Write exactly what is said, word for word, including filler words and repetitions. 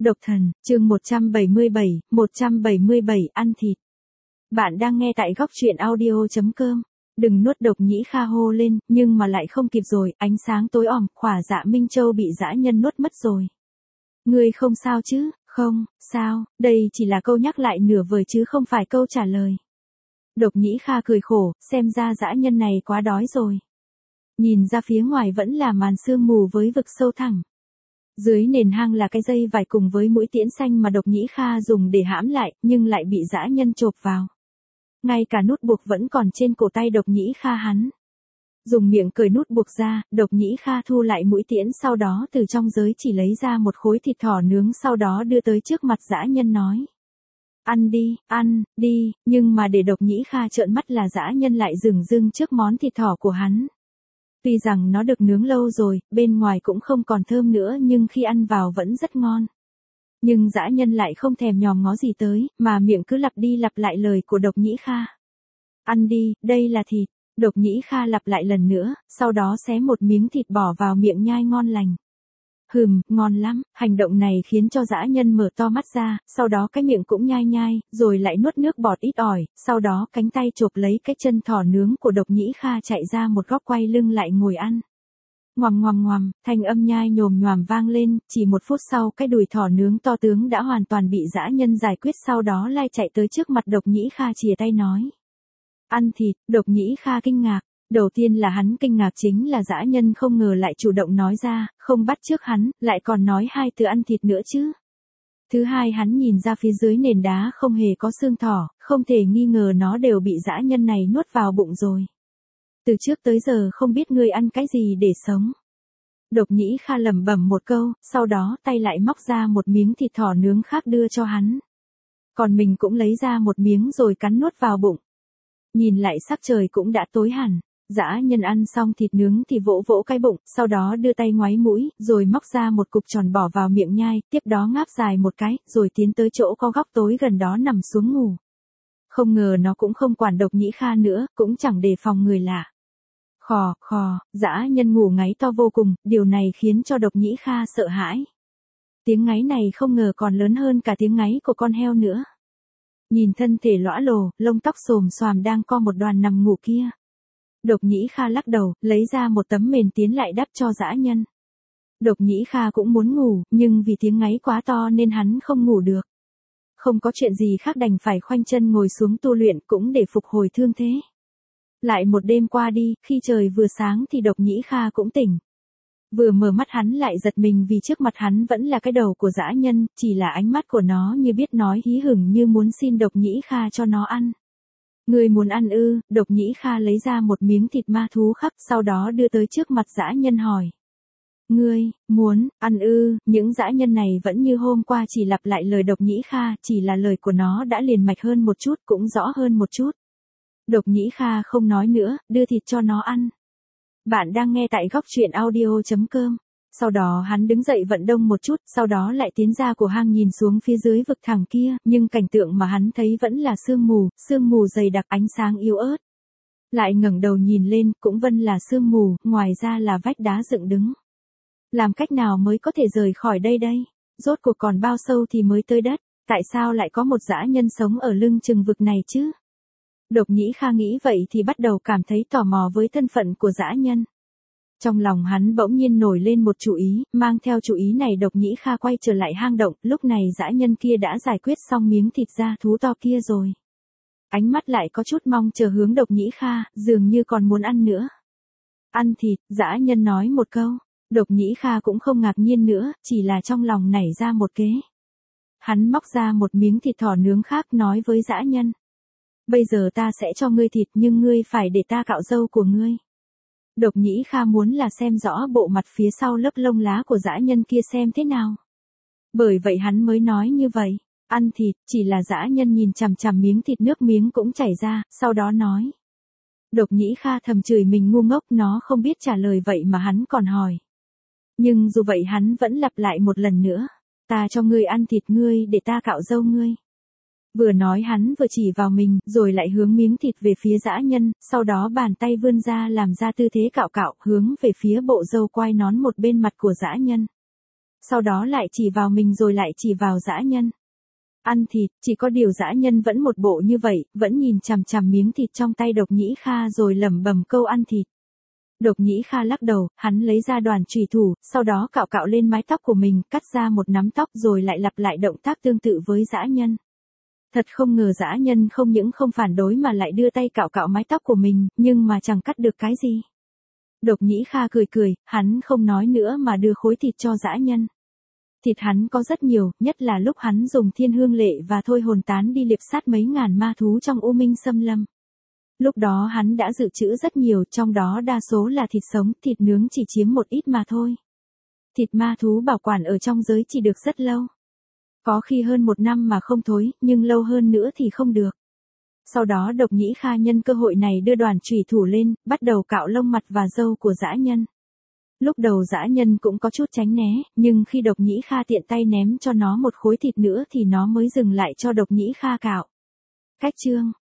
Độc thần, chương một trăm bảy mươi bảy, một trăm bảy mươi bảy ăn thịt. Bạn đang nghe tại góc truyện audio chấm com. Đừng nuốt Độc Nhĩ Kha hô lên, nhưng mà lại không kịp rồi, ánh sáng tối om, Khỏa Dạ Minh Châu bị dã nhân nuốt mất rồi. Ngươi không sao chứ? Không, sao, đây chỉ là câu nhắc lại nửa vời chứ không phải câu trả lời. Độc Nhĩ Kha cười khổ, xem ra dã nhân này quá đói rồi. Nhìn ra phía ngoài vẫn là màn sương mù với vực sâu thẳm. Dưới nền hang là cái dây vải cùng với mũi tiễn xanh mà Độc Nhĩ Kha dùng để hãm lại, nhưng lại bị dã nhân chộp vào. Ngay cả nút buộc vẫn còn trên cổ tay Độc Nhĩ Kha hắn. Dùng miệng cởi nút buộc ra, Độc Nhĩ Kha thu lại mũi tiễn, sau đó từ trong giới chỉ lấy ra một khối thịt thỏ nướng, sau đó đưa tới trước mặt dã nhân nói. Ăn đi, ăn, đi, nhưng mà để Độc Nhĩ Kha trợn mắt là dã nhân lại dửng dưng trước món thịt thỏ của hắn. Tuy rằng nó được nướng lâu rồi, bên ngoài cũng không còn thơm nữa, nhưng khi ăn vào vẫn rất ngon. Nhưng dã nhân lại không thèm nhòm ngó gì tới, mà miệng cứ lặp đi lặp lại lời của Độc Nhĩ Kha. Ăn đi, đây là thịt. Độc Nhĩ Kha lặp lại lần nữa, sau đó xé một miếng thịt bỏ vào miệng nhai ngon lành. Hừm, ngon lắm, hành động này khiến cho dã nhân mở to mắt ra, sau đó cái miệng cũng nhai nhai, rồi lại nuốt nước bọt ít ỏi, sau đó cánh tay chộp lấy cái chân thỏ nướng của Độc Nhĩ Kha chạy ra một góc quay lưng lại ngồi ăn. Ngoằm ngoằm ngoằm, thanh âm nhai nhồm nhoàm vang lên, chỉ một phút sau cái đùi thỏ nướng to tướng đã hoàn toàn bị dã nhân giải quyết, sau đó lai chạy tới trước mặt Độc Nhĩ Kha chìa tay nói. Ăn thịt. Độc Nhĩ Kha kinh ngạc. Đầu tiên là hắn kinh ngạc chính là dã nhân không ngờ lại chủ động nói ra, không bắt chước hắn, lại còn nói hai từ ăn thịt nữa chứ. Thứ hai, hắn nhìn ra phía dưới nền đá không hề có xương thỏ, không thể nghi ngờ nó đều bị dã nhân này nuốt vào bụng rồi. Từ trước tới giờ không biết ngươi ăn cái gì để sống. Độc Nhĩ Kha lẩm bẩm một câu, sau đó tay lại móc ra một miếng thịt thỏ nướng khác đưa cho hắn. Còn mình cũng lấy ra một miếng rồi cắn nuốt vào bụng. Nhìn lại sắc trời cũng đã tối hẳn. Dã nhân ăn xong thịt nướng thì vỗ vỗ cái bụng, sau đó đưa tay ngoáy mũi, rồi móc ra một cục tròn bỏ vào miệng nhai, tiếp đó ngáp dài một cái, rồi tiến tới chỗ có góc tối gần đó nằm xuống ngủ. Không ngờ nó cũng không quản Độc Nhĩ Kha nữa, cũng chẳng đề phòng người lạ. Khò, khò, dã nhân ngủ ngáy to vô cùng, điều này khiến cho Độc Nhĩ Kha sợ hãi. Tiếng ngáy này không ngờ còn lớn hơn cả tiếng ngáy của con heo nữa. Nhìn thân thể lõa lồ, lông tóc xồm xoàm đang co một đoàn nằm ngủ kia. Độc Nhĩ Kha lắc đầu, lấy ra một tấm mền tiến lại đắp cho dã nhân. Độc Nhĩ Kha cũng muốn ngủ, nhưng vì tiếng ngáy quá to nên hắn không ngủ được. Không có chuyện gì khác đành phải khoanh chân ngồi xuống tu luyện cũng để phục hồi thương thế. Lại một đêm qua đi, khi trời vừa sáng thì Độc Nhĩ Kha cũng tỉnh. Vừa mở mắt hắn lại giật mình vì trước mặt hắn vẫn là cái đầu của dã nhân, chỉ là ánh mắt của nó như biết nói hí hửng như muốn xin Độc Nhĩ Kha cho nó ăn. Ngươi muốn ăn ư? Độc Nhĩ Kha lấy ra một miếng thịt ma thú khắp, sau đó đưa tới trước mặt dã nhân hỏi. Ngươi, muốn, ăn ư? Những dã nhân này vẫn như hôm qua chỉ lặp lại lời Độc Nhĩ Kha, chỉ là lời của nó đã liền mạch hơn một chút, cũng rõ hơn một chút. Độc Nhĩ Kha không nói nữa, đưa thịt cho nó ăn. Bạn đang nghe tại góc truyện audio chấm com. Sau đó hắn đứng dậy vận động một chút, sau đó lại tiến ra của hang nhìn xuống phía dưới vực thẳm kia, nhưng cảnh tượng mà hắn thấy vẫn là sương mù, sương mù dày đặc, ánh sáng yếu ớt. Lại ngẩng đầu nhìn lên, cũng vẫn là sương mù, ngoài ra là vách đá dựng đứng. Làm cách nào mới có thể rời khỏi đây đây? Rốt cuộc còn bao sâu thì mới tới đất? Tại sao lại có một dã nhân sống ở lưng chừng vực này chứ? Độc Nhĩ Kha nghĩ vậy thì bắt đầu cảm thấy tò mò với thân phận của dã nhân. Trong lòng hắn bỗng nhiên nổi lên một chủ ý, mang theo chủ ý này Độc Nhĩ Kha quay trở lại hang động, lúc này dã nhân kia đã giải quyết xong miếng thịt da thú to kia rồi. Ánh mắt lại có chút mong chờ hướng Độc Nhĩ Kha, dường như còn muốn ăn nữa. Ăn thịt, dã nhân nói một câu, Độc Nhĩ Kha cũng không ngạc nhiên nữa, chỉ là trong lòng nảy ra một kế. Hắn móc ra một miếng thịt thỏ nướng khác nói với dã nhân. Bây giờ ta sẽ cho ngươi thịt nhưng ngươi phải để ta cạo râu của ngươi. Độc Nhĩ Kha muốn là xem rõ bộ mặt phía sau lớp lông lá của dã nhân kia xem thế nào. Bởi vậy hắn mới nói như vậy. Ăn thịt, chỉ là dã nhân nhìn chằm chằm miếng thịt nước miếng cũng chảy ra, sau đó nói. Độc Nhĩ Kha thầm chửi mình ngu ngốc, nó không biết trả lời vậy mà hắn còn hỏi. Nhưng dù vậy hắn vẫn lặp lại một lần nữa. Ta cho ngươi ăn thịt ngươi để ta cạo râu ngươi. Vừa nói hắn vừa chỉ vào mình, rồi lại hướng miếng thịt về phía dã nhân, sau đó bàn tay vươn ra làm ra tư thế cạo cạo, hướng về phía bộ râu quai nón một bên mặt của dã nhân. Sau đó lại chỉ vào mình rồi lại chỉ vào dã nhân. Ăn thịt, chỉ có điều dã nhân vẫn một bộ như vậy, vẫn nhìn chằm chằm miếng thịt trong tay Độc Nhĩ Kha rồi lẩm bẩm câu ăn thịt. Độc Nhĩ Kha lắc đầu, hắn lấy ra đoàn chùy thủ, sau đó cạo cạo lên mái tóc của mình, cắt ra một nắm tóc rồi lại lặp lại động tác tương tự với dã nhân. Thật không ngờ dã nhân không những không phản đối mà lại đưa tay cạo cạo mái tóc của mình, nhưng mà chẳng cắt được cái gì. Độc Nhĩ Kha cười cười, hắn không nói nữa mà đưa khối thịt cho dã nhân. Thịt hắn có rất nhiều, nhất là lúc hắn dùng thiên hương lệ và thôi hồn tán đi liệp sát mấy ngàn ma thú trong U Minh Xâm Lâm. Lúc đó hắn đã dự trữ rất nhiều, trong đó đa số là thịt sống, thịt nướng chỉ chiếm một ít mà thôi. Thịt ma thú bảo quản ở trong giới chỉ được rất lâu. Có khi hơn một năm mà không thối, nhưng lâu hơn nữa thì không được. Sau đó Độc Nhĩ Kha nhân cơ hội này đưa đoàn chùy thủ lên, bắt đầu cạo lông mặt và râu của dã nhân. Lúc đầu dã nhân cũng có chút tránh né, nhưng khi Độc Nhĩ Kha tiện tay ném cho nó một khối thịt nữa thì nó mới dừng lại cho Độc Nhĩ Kha cạo. Cách chương